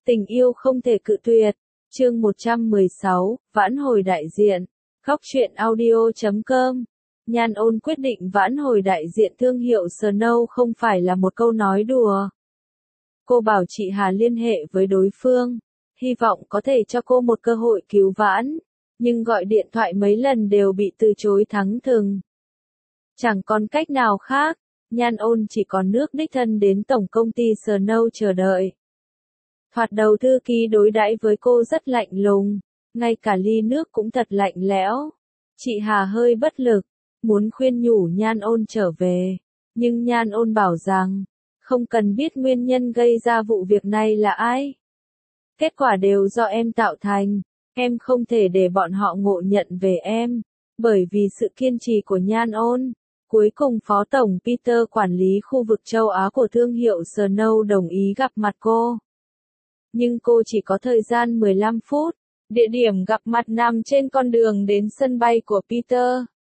Tình yêu không thể cự tuyệt. Chương 116, vãn hồi đại diện. Góc truyện audio.com. Nhan Ôn quyết định vãn hồi đại diện thương hiệu Snow không phải là một câu nói đùa. Cô bảo chị Hà liên hệ với đối phương, hy vọng có thể cho cô một cơ hội cứu vãn, nhưng gọi điện thoại mấy lần đều bị từ chối thẳng thừng. Chẳng còn cách nào khác, Nhan Ôn chỉ còn nước đích thân đến tổng công ty Snow chờ đợi. Thoạt đầu thư ký đối đãi với cô rất lạnh lùng, ngay cả ly nước cũng thật lạnh lẽo. Chị Hà hơi bất lực, muốn khuyên nhủ Nhan Ôn trở về, nhưng Nhan Ôn bảo rằng, không cần biết nguyên nhân gây ra vụ việc này là ai. Kết quả đều do em tạo thành, em không thể để bọn họ ngộ nhận về em, bởi vì sự kiên trì của Nhan Ôn. Cuối cùng Phó Tổng Peter quản lý khu vực châu Á của thương hiệu Snow đồng ý gặp mặt cô. Nhưng cô chỉ có thời gian 15 phút, địa điểm gặp mặt nằm trên con đường đến sân bay của Peter.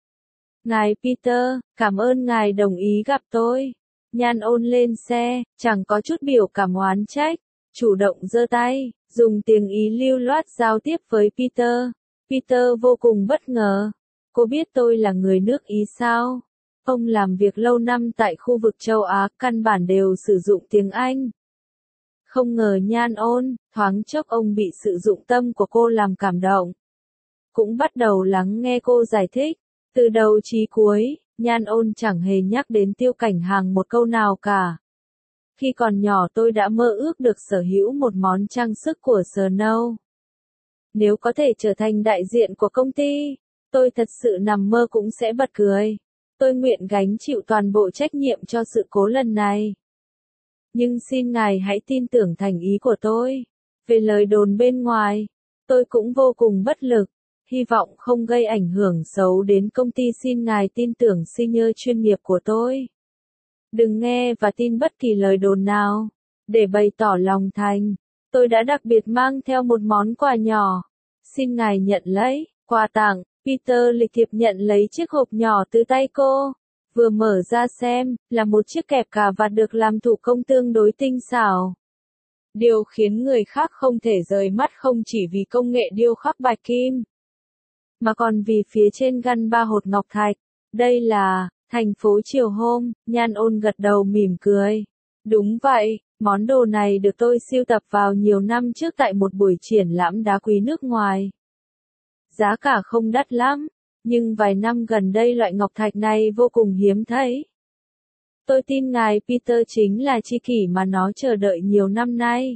Ngài Peter, cảm ơn ngài đồng ý gặp tôi. Nhan Ôn lên xe, chẳng có chút biểu cảm oán trách, chủ động giơ tay, dùng tiếng Ý lưu loát giao tiếp với Peter. Peter vô cùng bất ngờ. Cô biết tôi là người nước Ý sao? Ông làm việc lâu năm tại khu vực châu Á, căn bản đều sử dụng tiếng Anh. Không ngờ Nhan Ôn, thoáng chốc ông bị sự dụng tâm của cô làm cảm động. Cũng bắt đầu lắng nghe cô giải thích. Từ đầu chí cuối, Nhan Ôn chẳng hề nhắc đến Tiêu Cảnh Hàng một câu nào cả. Khi còn nhỏ tôi đã mơ ước được sở hữu một món trang sức của Snow. Nếu có thể trở thành đại diện của công ty, tôi thật sự nằm mơ cũng sẽ bật cười. Tôi nguyện gánh chịu toàn bộ trách nhiệm cho sự cố lần này. Nhưng xin ngài hãy tin tưởng thành ý của tôi. Về lời đồn bên ngoài, tôi cũng vô cùng bất lực. Hy vọng không gây ảnh hưởng xấu đến công ty, xin ngài tin tưởng senior chuyên nghiệp của tôi. Đừng nghe và tin bất kỳ lời đồn nào. Để bày tỏ lòng thành, tôi đã đặc biệt mang theo một món quà nhỏ. Xin ngài nhận lấy, quà tặng. Peter lịch thiệp nhận lấy chiếc hộp nhỏ từ tay cô. Vừa mở ra xem, là một chiếc kẹp cà vạt được làm thủ công tương đối tinh xảo. Điều khiến người khác không thể rời mắt không chỉ vì công nghệ điêu khắc bạch kim, mà còn vì phía trên gắn 3 hột ngọc thạch. Đây là thành phố chiều hôm. Nhan Ôn gật đầu mỉm cười. Đúng vậy, món đồ này được tôi sưu tập vào nhiều năm trước tại một buổi triển lãm đá quý nước ngoài. Giá cả không đắt lắm, nhưng vài năm gần đây loại ngọc thạch này vô cùng hiếm thấy. Tôi tin ngài Peter chính là tri kỷ mà nó chờ đợi nhiều năm nay.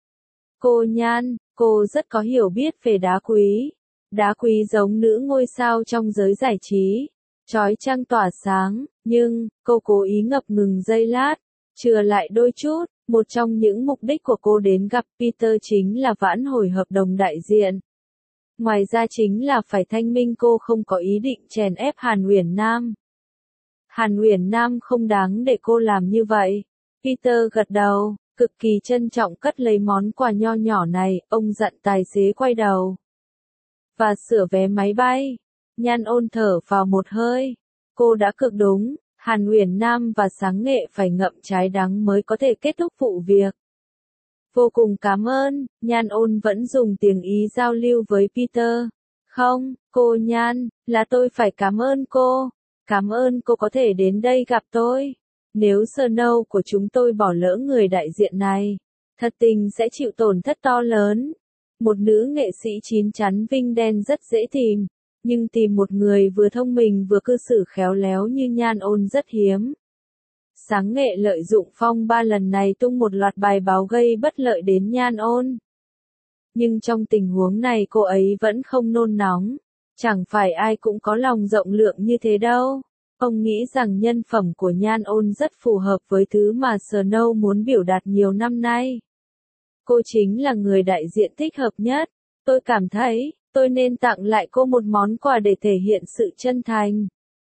Cô Nhan, cô rất có hiểu biết về đá quý. Đá quý giống nữ ngôi sao trong giới giải trí, chói chang tỏa sáng, nhưng, cô cố ý ngập ngừng giây lát, chừa lại đôi chút. Một trong những mục đích của cô đến gặp Peter chính là vãn hồi hợp đồng đại diện. Ngoài ra chính là phải thanh minh cô không có ý định chèn ép Hàn Uyển Nam. Hàn Uyển Nam không đáng để cô làm như vậy. Peter gật đầu, cực kỳ trân trọng cất lấy món quà nho nhỏ này, ông dặn tài xế quay đầu và sửa vé máy bay. Nhan Ôn thở vào một hơi. Cô đã cực đúng, Hàn Uyển Nam và Sáng Nghệ phải ngậm trái đắng mới có thể kết thúc vụ việc. Vô cùng cảm ơn. Nhan Ôn vẫn dùng tiếng Ý giao lưu với Peter. Không, cô Nhan, là tôi phải cảm ơn cô. Cảm ơn cô có thể đến đây gặp tôi. Nếu Snow của chúng tôi bỏ lỡ người đại diện này, thật tình sẽ chịu tổn thất to lớn. Một nữ nghệ sĩ chín chắn vinh đen rất dễ tìm, nhưng tìm một người vừa thông minh vừa cư xử khéo léo như Nhan Ôn rất hiếm. Sáng Nghệ lợi dụng phong ba lần này tung một loạt bài báo gây bất lợi đến Nhan Ôn. Nhưng trong tình huống này cô ấy vẫn không nôn nóng. Chẳng phải ai cũng có lòng rộng lượng như thế đâu. Ông nghĩ rằng nhân phẩm của Nhan Ôn rất phù hợp với thứ mà Snow muốn biểu đạt nhiều năm nay. Cô chính là người đại diện thích hợp nhất. Tôi cảm thấy, tôi nên tặng lại cô một món quà để thể hiện sự chân thành.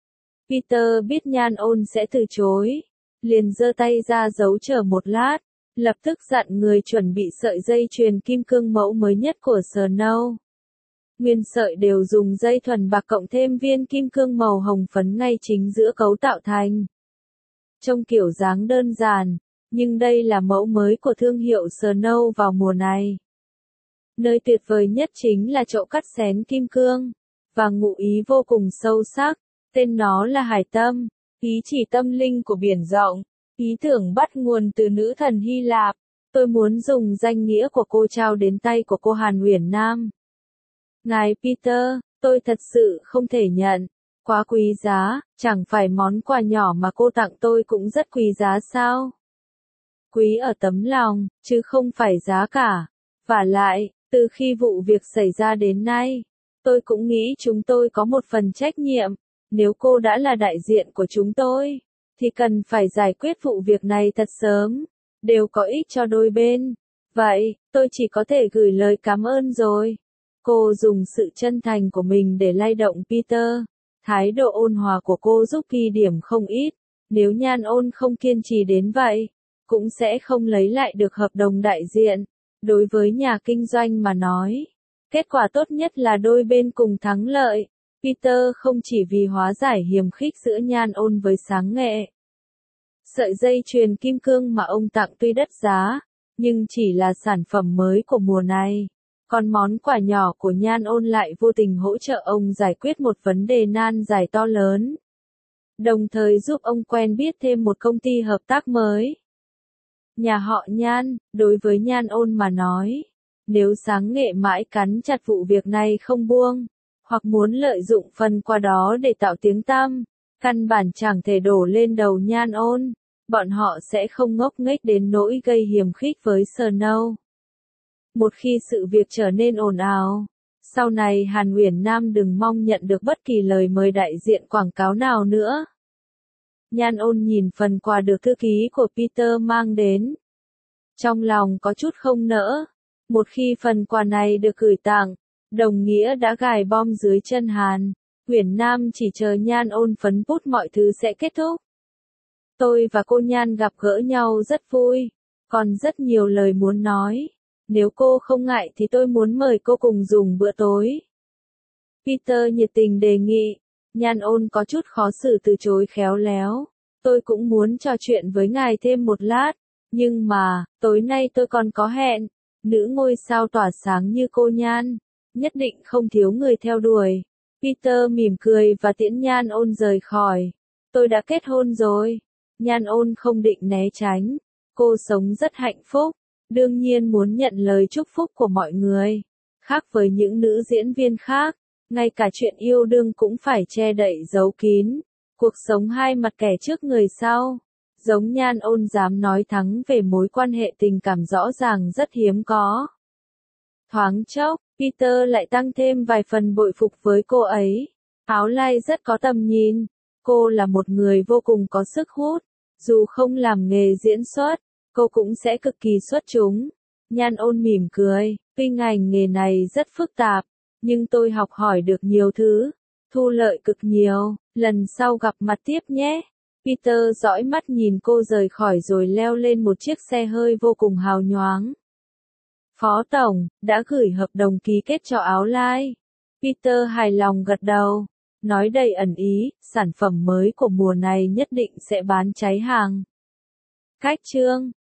Peter biết Nhan Ôn sẽ từ chối, liền giơ tay ra giấu chờ một lát, lập tức dặn người chuẩn bị sợi dây chuyền kim cương mẫu mới nhất của Snow. Nguyên sợi đều dùng dây thuần bạc cộng thêm viên kim cương màu hồng phấn ngay chính giữa cấu tạo thành. Trông kiểu dáng đơn giản, Nhưng đây là mẫu mới của thương hiệu Snow vào mùa này. Nơi tuyệt vời nhất chính là chỗ cắt xén kim cương, và ngụ ý vô cùng sâu sắc, tên nó là hải tâm, ý chỉ tâm linh của biển rộng. Ý tưởng bắt nguồn từ nữ thần Hy Lạp. Tôi muốn dùng danh nghĩa của cô trao đến tay của cô Hàn Uyển Nam. Ngài Peter, tôi thật sự không thể nhận. Quá quý giá, chẳng phải món quà nhỏ mà cô tặng tôi cũng rất quý giá sao? Quý ở tấm lòng, chứ không phải giá cả. Vả lại, từ khi vụ việc xảy ra đến nay, tôi cũng nghĩ chúng tôi có một phần trách nhiệm. Nếu cô đã là đại diện của chúng tôi, thì cần phải giải quyết vụ việc này thật sớm, đều có ích cho đôi bên. Vậy, tôi chỉ có thể gửi lời cảm ơn rồi. Cô dùng sự chân thành của mình để lay động Peter. Thái độ ôn hòa của cô giúp ghi điểm không ít. Nếu Nhan Ôn không kiên trì đến vậy, cũng sẽ không lấy lại được hợp đồng đại diện. Đối với nhà kinh doanh mà nói, kết quả tốt nhất là đôi bên cùng thắng lợi. Peter không chỉ vì hóa giải hiềm khích giữa Nhan Ôn với Sáng Nghệ. Sợi dây chuyền kim cương mà ông tặng tuy đắt giá, nhưng chỉ là sản phẩm mới của mùa này. Còn món quà nhỏ của Nhan Ôn lại vô tình hỗ trợ ông giải quyết một vấn đề nan giải to lớn. Đồng thời giúp ông quen biết thêm một công ty hợp tác mới. Nhà họ Nhan, đối với Nhan Ôn mà nói, nếu Sáng Nghệ mãi cắn chặt vụ việc này không buông, hoặc muốn lợi dụng phần quà đó để tạo tiếng tăm, căn bản chẳng thể đổ lên đầu Nhan Ôn, bọn họ sẽ không ngốc nghếch đến nỗi gây hiềm khích với Snow. Một khi sự việc trở nên ồn ào, sau này Hàn Uyển Nam đừng mong nhận được bất kỳ lời mời đại diện quảng cáo nào nữa. Nhan Ôn nhìn phần quà được thư ký của Peter mang đến. Trong lòng có chút không nỡ. Một khi phần quà này được gửi tặng, đồng nghĩa đã gài bom dưới chân Hàn Uyển Nam chỉ chờ Nhan Ôn phấn bút mọi thứ sẽ kết thúc. Tôi và cô Nhan gặp gỡ nhau rất vui, còn rất nhiều lời muốn nói. Nếu cô không ngại thì tôi muốn mời cô cùng dùng bữa tối. Peter nhiệt tình đề nghị. Nhan Ôn có chút khó xử từ chối khéo léo. Tôi cũng muốn trò chuyện với ngài thêm một lát. Nhưng mà, tối nay tôi còn có hẹn. Nữ ngôi sao tỏa sáng như cô Nhan, nhất định không thiếu người theo đuổi. Peter mỉm cười và tiễn Nhan Ôn rời khỏi. Tôi đã kết hôn rồi. Nhan Ôn không định né tránh. Cô sống rất hạnh phúc. Đương nhiên muốn nhận lời chúc phúc của mọi người. Khác với những nữ diễn viên khác, ngay cả chuyện yêu đương cũng phải che đậy giấu kín. Cuộc sống hai mặt kẻ trước người sau. Giống Nhan Ôn dám nói thẳng về mối quan hệ tình cảm rõ ràng rất hiếm có. Thoáng chốc, Peter lại tăng thêm vài phần bội phục với cô ấy. Áo lai rất có tầm nhìn. Cô là một người vô cùng có sức hút. Dù không làm nghề diễn xuất, cô cũng sẽ cực kỳ xuất chúng. Nhan Ôn mỉm cười, tuy ngành nghề này rất phức tạp, nhưng tôi học hỏi được nhiều thứ, thu lợi cực nhiều, lần sau gặp mặt tiếp nhé. Peter dõi mắt nhìn cô rời khỏi rồi leo lên một chiếc xe hơi vô cùng hào nhoáng. Phó Tổng, đã gửi hợp đồng ký kết cho áo lai. Peter hài lòng gật đầu, nói đầy ẩn ý, sản phẩm mới của mùa này nhất định sẽ bán cháy hàng. Cách chương